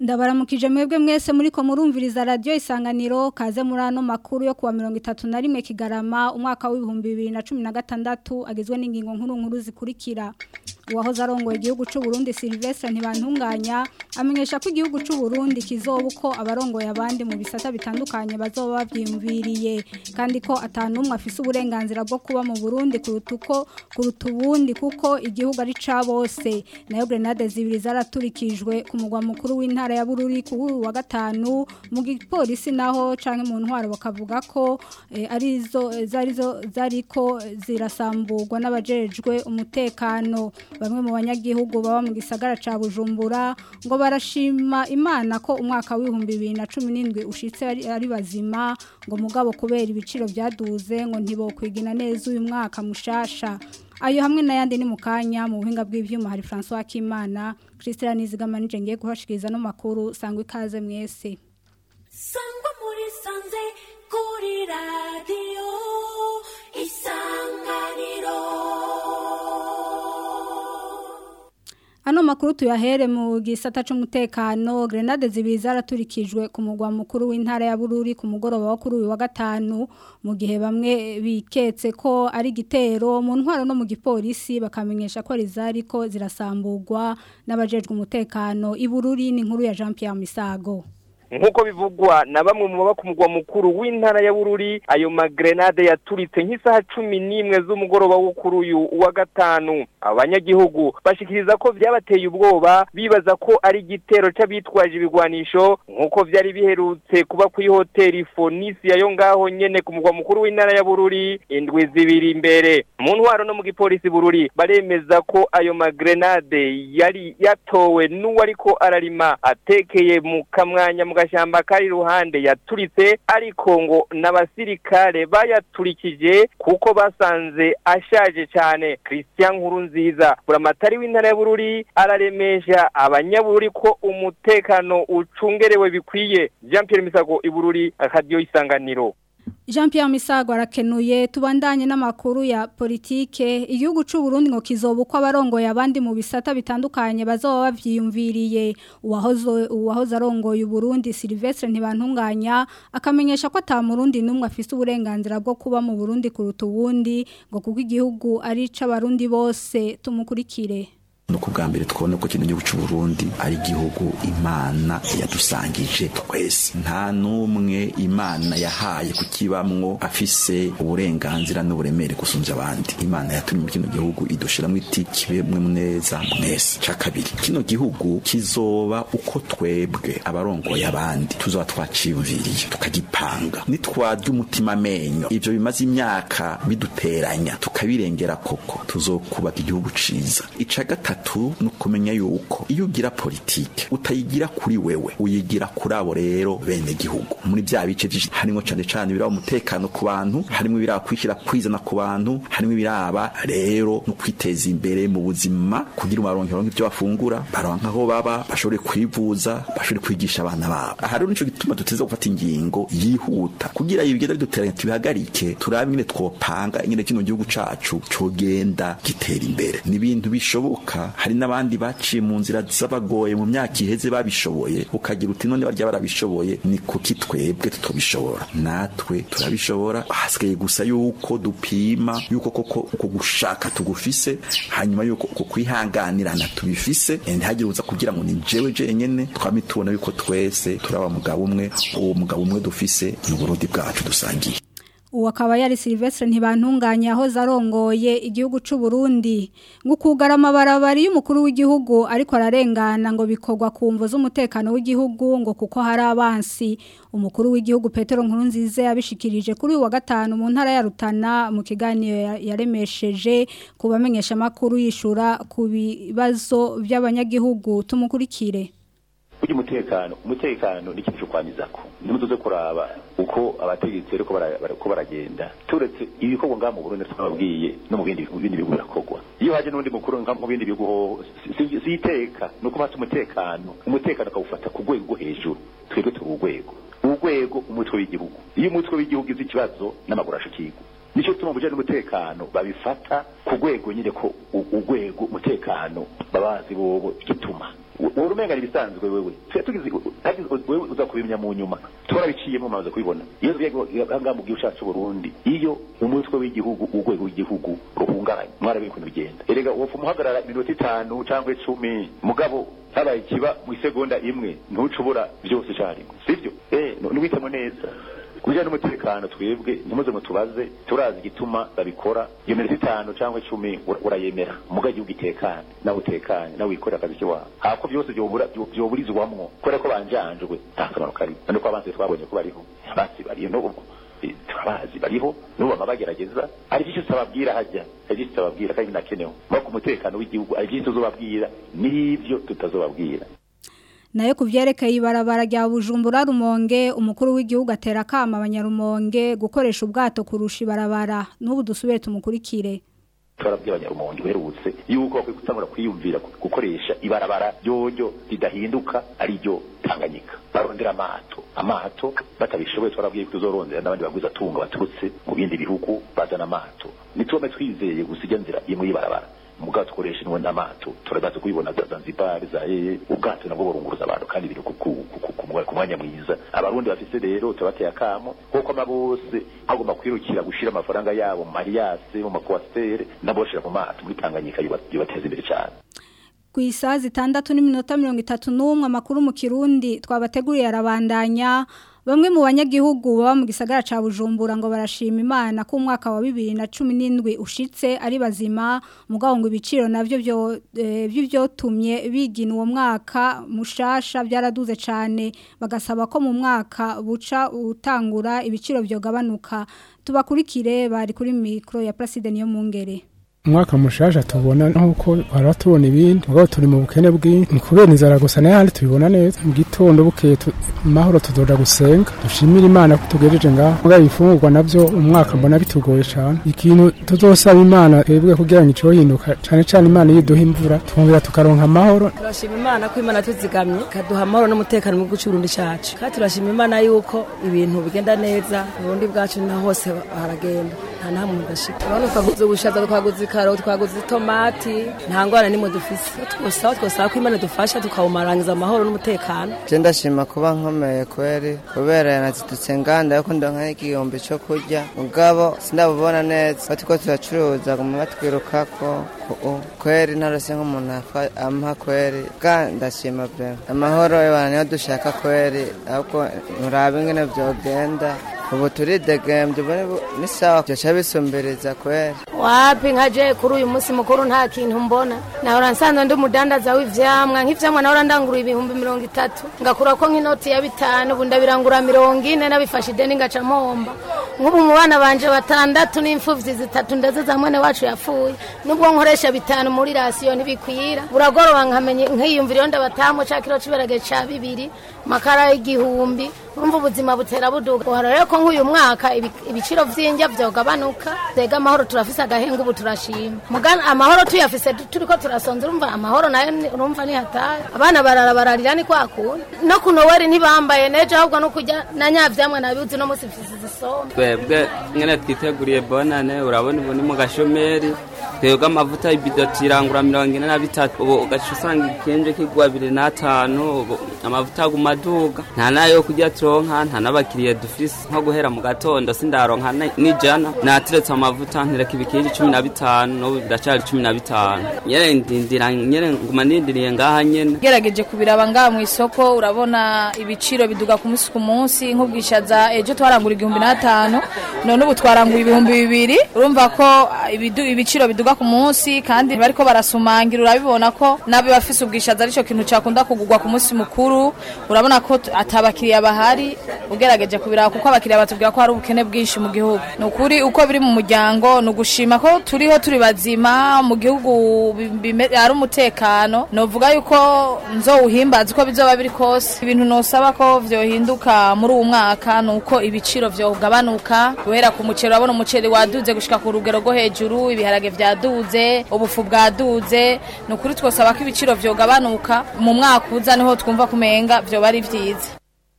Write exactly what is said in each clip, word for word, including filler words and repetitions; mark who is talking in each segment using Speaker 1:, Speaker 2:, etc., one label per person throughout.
Speaker 1: Ndabaramukije mwebwe mwese muri ko murumviriza radio Isanganiro kaze muri ano makuru yo kuwa mirongo itatu na rimwe Kigarama umwaka w'ibihumbi bibiri na cumi na gatandatu agizwe n'ingingo nkuru nkuru zikurikira. Uwahoze arongoye igihugu c'u Burundi Sylvestre Ntibantunganya amenyesha ko igihugu c'u Burundi kizoba uko abarongoye abandi mu bisata bitandukanye bazoba bavyimviriye kandi ko atanumwe afise uburenganzira bwo kuba mu Burundi kurutuko kurutubundi kuko igihugu ari ca bose. Nayo grenade zibiri zaraturikijwe ku mugwa mukuru w'intara ya Bururi ku wa gatanu mu gipolisi naho canke mu ntwaro bakavuga ko eh, arizo zarizo zariko zirasamburwa n'abajejwe umutekano. Bamwe mu banyagihugu baba mu gisagara ca Bujumbura ngo barashima Imana ko umwaka w'ibihumbi bibiri na cumi n'indwi ushitse ari, ari bazima ngo mugabo kubera ibiciro byaduze ngo ntibokwigina neza uyu mwaka mushasha. Ayo hamwe na yandi ni mukanya mu buhinga bw'ivyuma hari François Kimana, Christian Nizigama nije ngiye guhashikiriza no makuru sangwe ikaze mwese.
Speaker 2: Sangwa muri sanze kuri radio Isanganiro.
Speaker 1: Ano makuru tuyahere mu gisata c'umutekano grenade zibiri zaraturikijwe ku mugwa mukuru w'intara ya Bururi ku mugoroba wa kuri uyu wa gatanu mu gihe bamwe biketse ko ari gitero mu ntwaro no mu gipolisi bakamenyesha ko rizari ko zirasamburwa n'abajejwe umutekano i Bururi ni nkuru ya Jean Pierre Misago.
Speaker 3: Nkuko bivugwa na bamwe mu baba ku mugwa mukuru w'intara ya Bururi ayo magrenade yaturitse nk'isaha cumi n'imwe z'umugoroba wo kuri uyu wa gatanu. Abanyagihugu bashikiriza ko vyabateye ubwoba bibaza ko ari gitero c'abitwaje ibigwanisho nkuko vyari biherutse kuba ku hoteli Fonisi yayo ngaho nyene ku mugwa mukuru w'intara ya Bururi indwi zibiri imbere. Mu ntwaro no mu gipolisi Bururi baremeza ko ayo magrenade yari yatowe n'uwariko ararima atekeye mu kamwanya gashamba kari ruhande yaturitse ariko ngo n'abasirikare bayaturikije kuko basanze ashaje cyane. Christian Nkurunziza buramatari w'intara ya Bururi araremesha abanyabururi ko umutekano ucungerewe bikwiye. Jean Pierre Misago i Bururi Radio Isanganiro.
Speaker 1: Jean Pierre Misago arakenuye tubandanye n'amakuru ya politike. Igihugu c'u Burundi ngo kizoba uko abarongoye abandi mu bisata bitandukanye bazoba bavyiyumviriye. Uwahoze uwahoze arongoye u Burundi Sylvestre Ntibantunganya akamenyesha ko ata murundi numwe afise uburenganzira bwo kuba mu Burundi kuruta ubundi ngo kuko igihugu ari c'abarundi bose. Tumukurikire.
Speaker 4: Nuko bwa mbere twone ko kino gihugu cy'u Burundi ari igihugu Imana yadusangije twese nta numwe Imana yahaye kukibamwo afise uburenganzira n'uburemere gusumvya abandi. Imana yatumye mu kino gihugu idushiramwe iti kibemwe neza mwese. Ca kabiri kino gihugu kizoba uko twebwe abarongoye abandi tuzoba twaciyumviriye tukagipanga nitwarya umutima menyo ivyo bimaze imyaka biduteranya tukabirengera koko tuzokubaka igihugu ciza. Ica gatatu nukumenya yuko iyo ugira politike utayigira kuri wewe uyigira kuri abo rero bene gihugu muri bya bice byinshi harimo cyane cyane biraba umutekano ku bantu harimo biraba kwishira kwizana ku bantu harimo biraba rero no kwiteza imbere mu buzima kugira umaronkero nk'ibyo bafungura baronka aho baba bashobore kwivuza bashobore kwigisha abana babo. Aha rero nico gituma duteza gufata ingingo yihuta kugira ibigenda biduteranya tubihagarike turabe nyine twopanga nyine kino gihugu cacu cogenda gitera imbere n'ibintu bishoboka. Hari n'abandi baciye mu nzira z'abagoye mu myaka iheze babishoboye ukagira uti none barya barabishoboye ni kuki twebwe tutobishobora. Natwe turabishobora hasigaye gusa yuko dupima yuko koko uko gushaka tugufise hanyuma yuko uko kwihanganirana tubifise ntihagire uza kugira ngo ni jewe jenyene twamitubona yuko twese turaba mugabo umwe uwo mugabo umwe dufise n'uburundi bwacu dusangiye.
Speaker 1: Uwakaba yari Sylvestre Ntibantunganya aho zarongoye igihugu c'u Burundi ngo kugarama barabari y'umukuru w'igihugu ariko ararengana ngo bikorwa kumvo z'umutekano w'igihugu ngo kuko hari abansi. Umukuru w'igihugu Petero Nkurunziza yabishikirije kuri uyu wa gatanu mu ntara ya Rutana mu kiganiro yaremesheje kubamenyesha makuru yishura ku bibazo by'abanyagihugu. Tumukurikire.
Speaker 5: Uji umutekano umutekano ni kintu kwanyizako nimutuze kuraba uko abategetsi ariko barako baragenda turetse ibikorwa nga mu Burundi twababwiye no mu bindi bindi bihugu birakogwa iyo haje n'undi mukuru nga mu bindi bihugu siteka nuko bata umutekano umutekano akawufata ku rwego hejuru twebwe turugwego urwego umutwe w'igihugu iyo umutwe w'igihugu izi kibazo n'amagurasho kigo nico tuma bujanye n'umutekano babifata ku rwego nyine ko urwego umutekano babazi bobo gituma wowe umenga ibisanzwe wewe twe tugize wewe uza kubimenya mu nyuma turabiciyemo maze kubibona iyo byanga mu gihugu cyacu Burundi iyo umutwe w'igihugu ugwego w'igihugu ruhunganye mwara bintu bigenda erega wofu muhagarara minota itanu cyangwa icumi mugabo habaye kiba mu isegonda imwe ntucubura byose cyari sivyo eh n'ubitemo neza kuja n'umutekano twebwe ntimuze ngo tubaze turazi gituma babikora iyo minota itanu cyangwa icumi urayemera mugaje ugitekana nawe utekanye nawe ikora akazi kiwa hako byose byobura byoburizwamwo kore ko banjanjwe takamaro kari nuko abanze twabonye ko bariho basi bariyo no turabazi bariho nuba mabagerageza ari cyo sababwira hajya ari cyo sababwira kandi nakenewe bako umutekano w'igihugu ari cyo tuzobabwira nivyo tutazobabwira
Speaker 1: nayo kuvyerekeye ibarabara rya Bujumbura Rumonge umukuru w'igihugu atera kama abanyarumonge gukoresha ubwato kurusha ibarabara n'ubu dusubire tumukurikire
Speaker 5: turabye abanyarumonge berutse yuko kwikutangura kwiyumvira gukoresha ibarabara ryojo ridahinduka ari ryo Tanganyika barondera amato amato batabishoboye turabwiye kuzorondera n'abandi bagwiza tunga baturutse mu bindi bihugu bazana amato nitome twizeye gusiga nzira imwe ibarabara mugato koresha no n'amato turabaza kubibona Zanzibar zaye ubwato nabwo burunguruza abantu kandi biri ku mwanya mwiza abarundi bafise rero tubateye akamo koko mabose agomba kwirukira gushira amafaranga yabo mu mariyase mu makwastere naboshira mu mato muri Tanganyika yubateza imbere cyane
Speaker 1: ku isaha zitandatu n'iminota mirongo itatu n'umwe amakuru mu Kirundi twabateguriye arabandanya bamwe mu banyagihugu baba mu gisagara ca Bujumbura ngo barashima Imana ko umwaka wa bibiri na cumi n'indwi ushitse ari bazima mugabo ngo ibiciro navyo byo by'ivyotumye bigina uwo mwaka mushasha byaraduze cyane bagasaba ko mu mwaka buca utangura ibiciro byo gabanuka tubakurikire bari kuri micro ya Placide niyo mungere
Speaker 6: umwaka mushasha tubona nkuko baratubona ibindi mugabo turi mu bukene bw'inki ni kubera inzara gusa n'ahandi tubibona neza mu gitondo bukeye mahoro tuzoda gusenga dushimira Imana ko tugejeje ngaho mugabo ifungurwa navyo umwaka mbona bitugoye cyane ikintu tuzosaba Imana twebwe kugira ngo ico hinduka cyane cyane Imana yiduha imvura twongera tukaronka amahoro
Speaker 7: turashima Imana ko Imana tuzigamye kaduha amahoro n'umutekano mu gucurundi cyacu kandi turashima Imana yuko ibintu bigenda neza Burundi bwacu na hose haragenda nta namwe mudashika abantu twaguze ubushaza twaguze karo twaguze tomati nta ngwana nimwe dufise twose twose ko Imana dufasha tukawumarangiza amahoro n'umutekano
Speaker 8: je ndashima kuba nkomeye kweri kubera natitutse nganda yuko ndonka igihombe cyo kurya mugabo sindabubona neza batiko turacuruza mu batwirukako kweri narose nk'umuntu ampa kweri kandi ndashima pe amahoro y'abantu niyo dushaka kweri ahubwo nurabe ingene vyogenda ubu turidegembye ni sawa cyo bisumbereza kweri
Speaker 9: wapi nkaje kuri uyu munsi mukuru nta kintu mbona nahora nsanzwe ndi umudandaza w'ivyamwa nk'ivyamwa nahora ndangura ibihumbi mirongo itatu ngakura ko nk'inoti ya bitanu ubu ndabirangura mirongo ine nabifashe ideni ngaca mpomba nk'ubu mu bana banje batandatu n'imfuvyi zitatu ndaze za mwene wacu yapfuye nubwo nkoresha bitanu muri rasiyo ntibikwira buragoroba nkamenye nkiyumvira iyo ndabatamo ca kilo ciberage ca bibiri makara y'igihumbi urumva ubuzima butera buduga uharare ko nk'uyu mwaka ibiciro vy'indya vyogabanuka tega amahoro turafise agahenga ubu turashima mugana amahoro tuyafise turiko turasonza urumva amahoro nayo urumva ni hatari abana barara bararira ni kwakuna no kuno wari ntibambaye neje ahubwo no kujya na nyavyamwe nabiuzi no musi mfise zisombe
Speaker 10: twebwe ngene twiteguriye bonane urabona ubu ni mu gashomeri twebwe amavuta ibido tirangura mirongo ine na bitatu ubu ugaca usanga ikenje kigwa abiri n'atanu amavuta gumaduga nta nayo kujya turonka nta n'abakiriye dufise nko guhera mu gatondo sindaronka n'ijana natiretse amavuta ntereka ibikiri cumi na bitanu n'ubu biracari cumi na bitanu nyene ndindira nyene nguma ndindiriye ngaha nyene
Speaker 11: gerageje kubiraba ngaha mu isoko urabona ibiciro biduga ku munsi ku munsi nk'ubwishaza ejo twarangura igihumbi n'atanu none ubu twarangura ibihumbi bibiri urumva ko ibiciro biduga ku munsi kandi bariko barasumangira urabibona ko nabe bafise ubwishaza arico kintu cyakunda kugugwa ku munsi mukuru urabona ko atabakiriya bahari ugerageje kubiraba kuko abakiriya batubwira ko hari ubukene bwinshi mu gihugu nukuri uko biri mu muryango no gushima ko turiho turi bazima mu gihugu ari umutekano novuga yuko nzowuhimbaza uko bizoba biri kose ibintu nosaba ko vyohinduka muri uwo mwaka nuko ibiciro vyogabanuka guhera ku muceri urabona umuceri waduze gushika ku rugero rwo hejuru ibiharage vyaduze ubufu bwaduze nukuri twosaba ko ibiciro vyogabanuka mu mwaka uza niho twumva kumenga vyo bari vyiza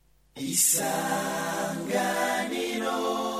Speaker 12: Isanganiro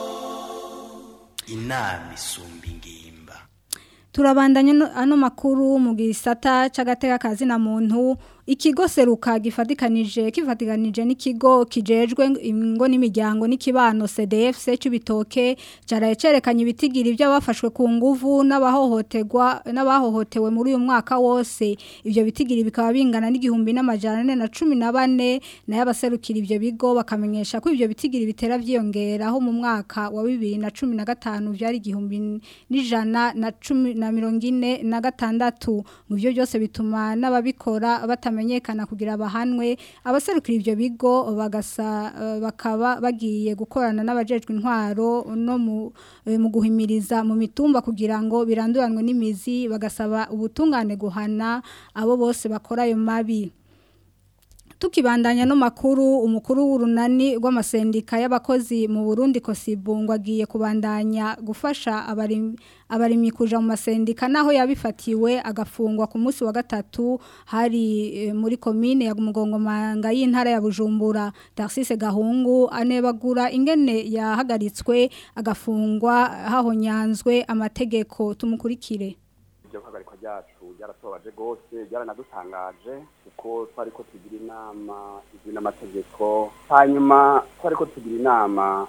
Speaker 12: inama isumba ingimba
Speaker 1: turabandanya ano makuru mu gisata c'agateka kazi na muntu ikigo seruka gifatikanije kifatikanije n'ikigo kijejwe ingo n'imiryango n'ikibano C D F C cy'ibitoke cyaraye cerekanye ibitigiri by'abafashwe ku nguvu n'abahohoterwa n'abahohotewe muri uyu mwaka wose ivyo bitigiri bikaba bingana n'igihumbi n'amajana ane na cumi na bane nayo abaserukira ivyo bigo bakamenyesha ko ivyo bitigiri bitera vyiyongeraho mu mwaka wa bibiri na cumi na gatanu vyari igihumbi n'ijana na cumi na mirongo ine na gatandatu mu byo byose bituma n'ababikora batamenyekana kugira abahanwe abaserukira ivyo bigo bagasa bakaba bagiye gukorana n'abajejwe intwaro no mu, mu guhimiriza mu mitumba kugira ngo biranduranwe n'imizi bagasaba ubutungane guhana abo bose bakora ayo mabi. Tukibandanya no makuru umukuru w'urunani rw'amasendika y'abakozi mu Burundi Kosibungwa agiye kubandanya gufasha abarimyi abarimyi kuja mu masendika naho yabifatiwe agafungwa ku munsi wa gatatu hari e, muri commune ya Mugongomanga y'intara ya Bujumbura. Tarsise Gahungu anebagura ingene yahagaritswe agafungwa hahonyanzwe amategeko. Tumukurikire.
Speaker 13: Ibyo hagarikwa ryacu byaratobaje gose byaranadutangaje kuko twari ko tugira inama izina n'amategeko hanyuma twari ko tugira inama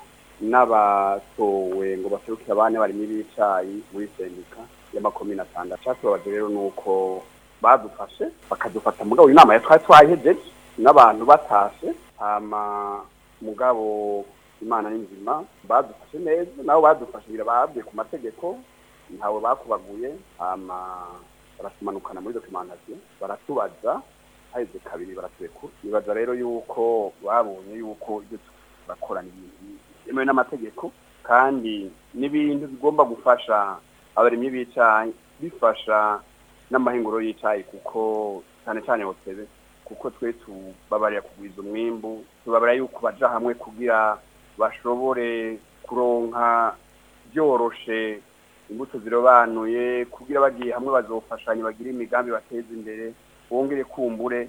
Speaker 13: n'abatowe ngo baserukire abane bari mibicayi muri sendika y'amakomine atandatu cyatubaje rero nuko badufashe bakadufata mugabo inama ya twari twahejeje n'abantu batashe hama mugabo Imana n'inzima badufashe neza nabo badufashe birababye ku mategeko ntawe bakubaguye hama barasumanukana muri documentation baratubaza haize kabiri baraturekura nibaza rero yuko babonye yuko ibyo bakorana ibintu yemewe n'amategeko kandi n'ibintu bigomba gufasha abarimyi bicaye bifasha n'amahinguro yicaye kuko cyane cyane hotebe kuko twe tubabarira kugwiza umwimbu tubabarira yuko baja hamwe kugira bashobore kuronka byoroshe imbuto zirobanuye kugira bagiye hamwe bazofashanya bagira imigambi bateza imbere bongere kumbure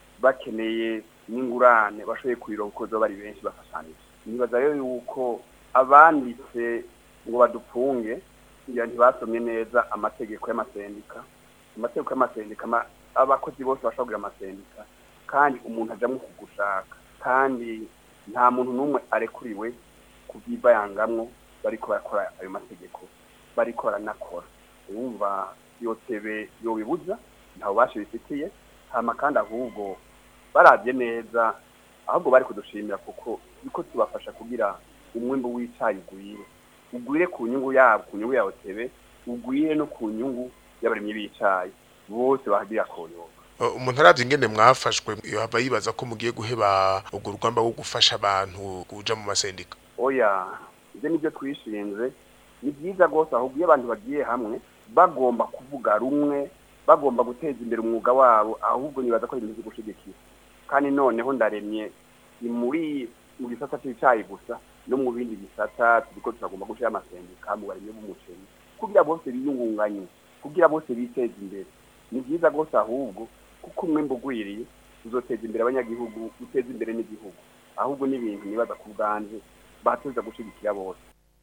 Speaker 13: bakeneye n'ingurane bashoboye kuyironka uko zo bari benshi bafashanije nibaza rero yuko abanditse ngo badupfunge kugira ntibasomye neza amategeko y'amasendika amategeko y'amasendika abakozi bose bashobora amasendika kandi umuntu ajamwe kugushaka kandi nta muntu n'umwe arekuriwe kubyibayangamwo bariko bakora ayo mategeko bariko baranakora urumva yotebe yobibuza ntaho bashibifitiye hama kandi ahubwo baravye neza ahubwo bari kudushimira kuko biko tubafasha kugira umwimbo w'icayi ugwire ugwire ku nyungu yabo ku nyungu yawo tebe ugwire no ku nyungu y'abarimyi b'icayi bose bahagira koyoba
Speaker 14: umuntu aravye ingene mwafashwe yohava yibaza ko mugiye guheba urwo rugamba rwo gufasha abantu kuja mu masendika
Speaker 13: oya ivyo nivyo twishinze ni byiza rwose ahubwo iyo abantu bagiye hamwe bagomba kuvuga rumwe bagomba guteza imbere umwuga wabo ahubwo nibaza ko ibintu bigushigikira kandi noneho ndaremye ni muri mu gisata cy'icayi gusa no mu bindi bisata turiko turagomba gushira amasendika mu barimye b'umuceri kugira bose biyungunganye kugira bose biteze imbere ni byiza rwose ahubwo kuko umwembe ugwiriye uzoteza imbere abanyagihugu uteza imbere n'igihugu ahubwo n'ibintu nibaza ku bwanje batuza gushigikira bose.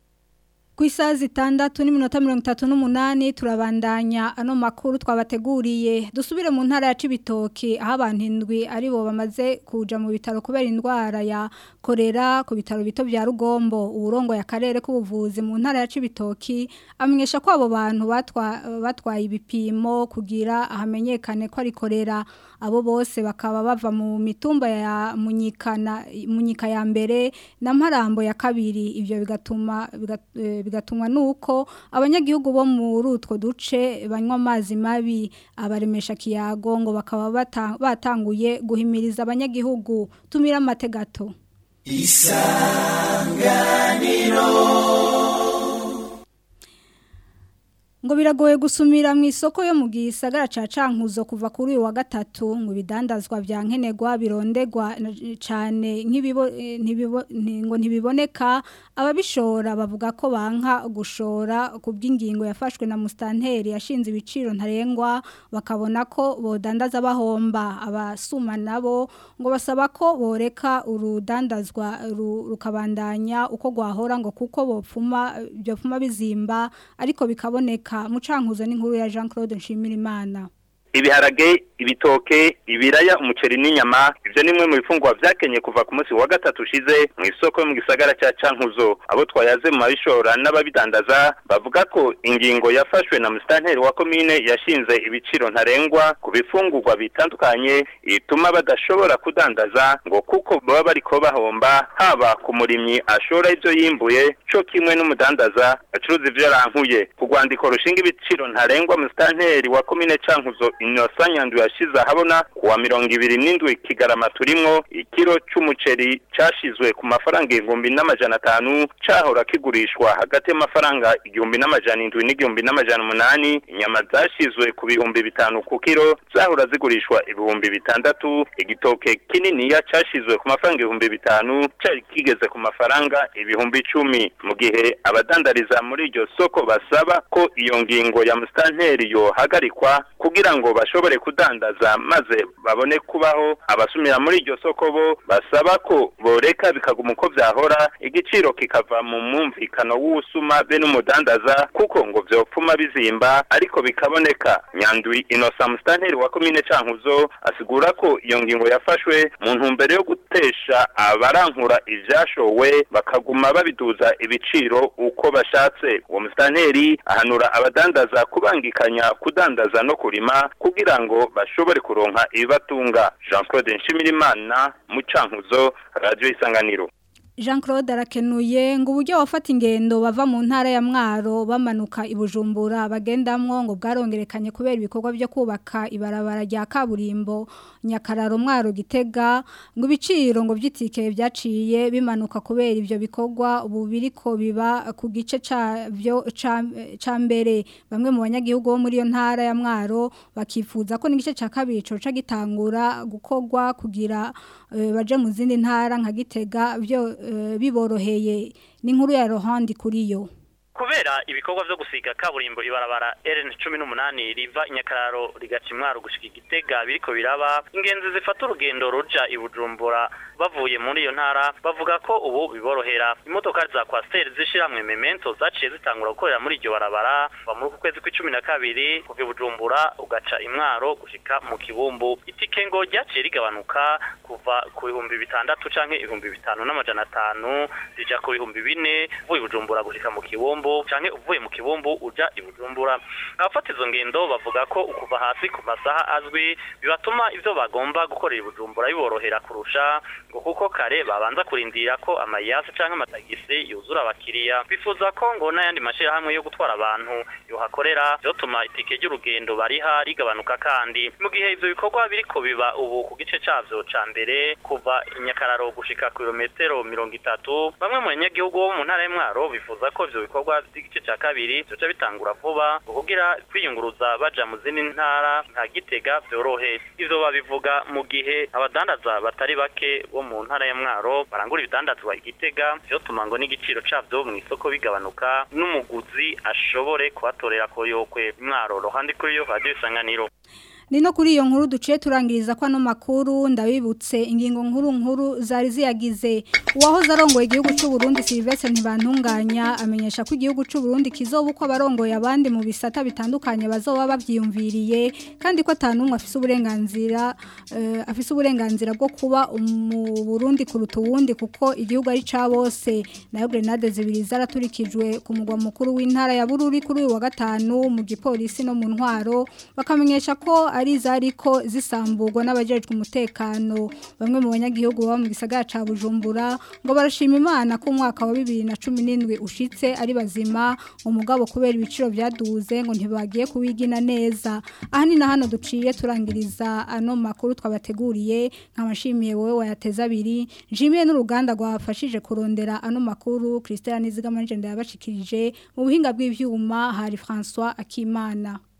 Speaker 1: Kuisaha zitandatu n'iminota mirongo itatu n'umunani turabandanya ano makuru twabateguriye dusubire mu ntara ya Cibitoke aho abantu indwi ari bo bamaze kuja mu bitaro kubera indwara ya korera ku bitaro bito bya Rugombo uburongo ya karere k'ubuvuzi mu ntara ya Cibitoke amenyesha ko abo bantu batwa batwaye ibipimo kugira ahamenyekane ko ari korera abo bose bakaba bava mu mitumba ya munyikana munyika ya mbere na Mparambo ya kabiri ivyo bigatuma bigat, bigatumwa nuko abanyagihugu bo muri utwo duce banywa amazi mabi abaremesha kiyago ngo bakaba bata, batanguye guhimiriza abanyagihugu tumira amategato
Speaker 12: Isanganiro
Speaker 1: ngo biragoye gusumira mu isoko yo mu gisagara ca Cankuzo kuva kuri uyu wa gatatu ngo bidandazwa bya nkenerwa birondegwa cyane nk'ibibo ntibibo ngo ntibiboneka ababishora bavuga ko banka gushora kubw'ingingo yafashwe na Mustanteri yashinze ibiciro ntarengwa bakabona ko bodandaza bahomba abasuma nabo ngo basaba ko boreka urudandazwa rukabandanya uko gwahora ngo kuko bopfuma byo pfuma bizimba ariko bikaboneka Mucankuzo n'inkuru ya Jean Claude Nshimirimana.
Speaker 15: Ibiharage ibitoke ibiraya umuceri n'inyama ivyo nimwe mu bifungwa vyakenye kuva ku munsi wa gatatu ushize mu isoko yo mu gisagara ca Cankuzo abo twayaze mu mabishora n'ababidandaza bavuga ko ingingo yafashwe na musitanteri wa komine yashinze ibiciro ntarengwa ku bifungurwa bitandukanye ituma badashobora kudandaza ngo kuko baba bariko bahomba haba ku murimyi ashora ivyo yimbuye co kimwe n'umudandaza acuruza ivyo yarankuye ku rwandiko rushinga ibiciro ntarengwa musitanteri wa komine Cankuzo Innocent Nyandu yashize habona kuwa mirongo ibiri n'indwi Kigarama turimwo ikiro c'umuceri cashizwe ku mafaranga igihumbi n'amajana atanu cahora kigurishwa hagati y'amafaranga igihumbi n'amajana indwi n'igihumbi n'amajana umunani inyama zashizwe ku bihumbi bitanu ku kiro zahora zigurishwa ibihumbi bitandatu igitoke kininiya cashizwe ku mafaranga ibihumbi bitanu cari kigeze ku mafaranga ibihumbi icumi mu gihe abadandariza muri iryo soko basaba ko iyo ngingo ya musitanteri yohagarikwa kugira ngo bashobore kudandaza maze babone kubaho abasumira muri iryo soko bo basaba ko boreka bikaguma uko vyahora igiciro kikava mu mwumvikano w'usuma be n'umudandaza kuko ngo vyopfuma bizimba ariko bikaboneka Nyandwi Innocent musitanteri wa komine Cankuzo asigura ko iyo ngingo yafashwe mu ntumbero yo gutesha abarankura ivyashowe bakaguma babiduza ibiciro uko bashatse uwo musitanteri ahanura abadandaza kubangikanya kudandaza no kurima kugira ngo bashobore kuronka ibibatunga Jean-Claude Nshimirimana mu Cankuzo Radio Isanganiro.
Speaker 1: Jean Claude arakenuye ngo uburyo wafata ingendo bava mu ntara ya Mwaro bamanuka ibujumbura bagendamwo ngo bwarongerekanye kubera ibikorwa byo kubaka ibarabara rya kaburimbo Nyakararo Mwaro Gitega ngo ibiciro ngo byitike byaciye bimanuka kubera ivyo bikorwa ubu biriko biba ku gice cavyo ca mbere bamwe mu banyagihugu bo muri yo ntara ya Mwaro bakifuza ko n'igice ca kabiri coca gitangura gukorwa kugira uh, baje mu zindi ntara nka Gitega byo biboroheye n'inkuru ya Rohandi kuri yo
Speaker 16: kubera ibikorwa byo gusiga kaburimbo ibarabara R N cumi n'umunani riva Nyakararo rigaca Mwaro gushika Gitega biriko biraba ingenzi zifata urugendo ruja ibujumbura bavuye muri iyo ntara bavuga ko ubu biborohera imodoka za Coaster zishiramwe Memento zaciye zitangura gukorera muri iryo barabara ba muri kwezi kw'icumi na kabiri kuva ibujumbura ugaca Mwaro gushika mu Kibumbu itike ngo ryaciye rigabanuka kuva ku bihumbi bitandatu canke ibihumbi bitanu n'amajana atanu zija ku bihumbi bine uvuye ibujumbura gushika mu Kibumbu canke uvuye mu Kibumbu uja ibujumbura abafata izo ngendo bavuga ko ukuva hasi ku masaha azwi bibatuma ivyo bagomba gukorera ibujumbura biborohera kurusha ngo kuko kare babanza kurindira ko amayasi canke amatagisi yuzura abakiriya bifuza ko ngo n'ayandi mashirahamwe yo gutwara abantu yohakorera byotuma itike ry'urugendo bariha rigabanuka kandi mu gihe ivyo bikorwa biriko biba ubu ku gice cavyo ca mbere kuva Nyakararo gushika kilometero mirongo itatu bamwe mu banyagihugu bo mu ntara ya Mwaro bifuza ko ivyo bikorwa by'igice ca kabiri byoca bitangura vuba kugira kwiyunguruza baja mu zindi ntara nka Gitega byorohe ivyo babivuga mu gihe abadandaza batari bake bo mu ntara ya Mwaro barangura ibidandazwa Gitega byotuma ngo n'igiciro cavyo mu isoko bigabanuka n'umuguzi ashobore kubatorera ko yokwe Mwaro Rohandi kuri yo Radio Isanganiro.
Speaker 1: Nino kuri iyo nkuru duciye turangiriza kwa no makuru ndabibutse ingingo nkuru nkuru zari ziyagize uwahoze arongoye igihugu cy'u Burundi Sylvestre Ntibantunganya amenyesha ko igihugu cy'u Burundi kizoba uko abarongoye abandi mu bisata bitandukanye bazoba bavyiyumviriye kandi ko atanumwe afise uburenganzira uh, afise uburenganzira bwo kuba mu Burundi kuruta uwundi kuko igihugu ari ca bose nayo grenade zibiri zaraturikijwe ku mugwa mukuru w'intara ya Bururi kuri uyu wa gatanu mu gipolisi no mu ntwaro bakamenyesha ko ari zariko zisamburwa n'abajejwe umutekano bamwe mu banyagihugu baba mu gisagara ca Bujumbura ngo barashima Imana ko umwaka wa bibiri na cumi n'indwi ushitse ari bazima umugabo kubera ibiciro byaduze ngo ntibagiye kuwigina neza aha ni na hano duciye turangiriza ano makuru twabateguriye nk'amashimiye wowe wayateza abiri njimiye n'uruganda rwafashije kurondera ano makuru Christian Nizigamanije ndabashikirije mu buhinga bw'ivyuma hari François Akimana.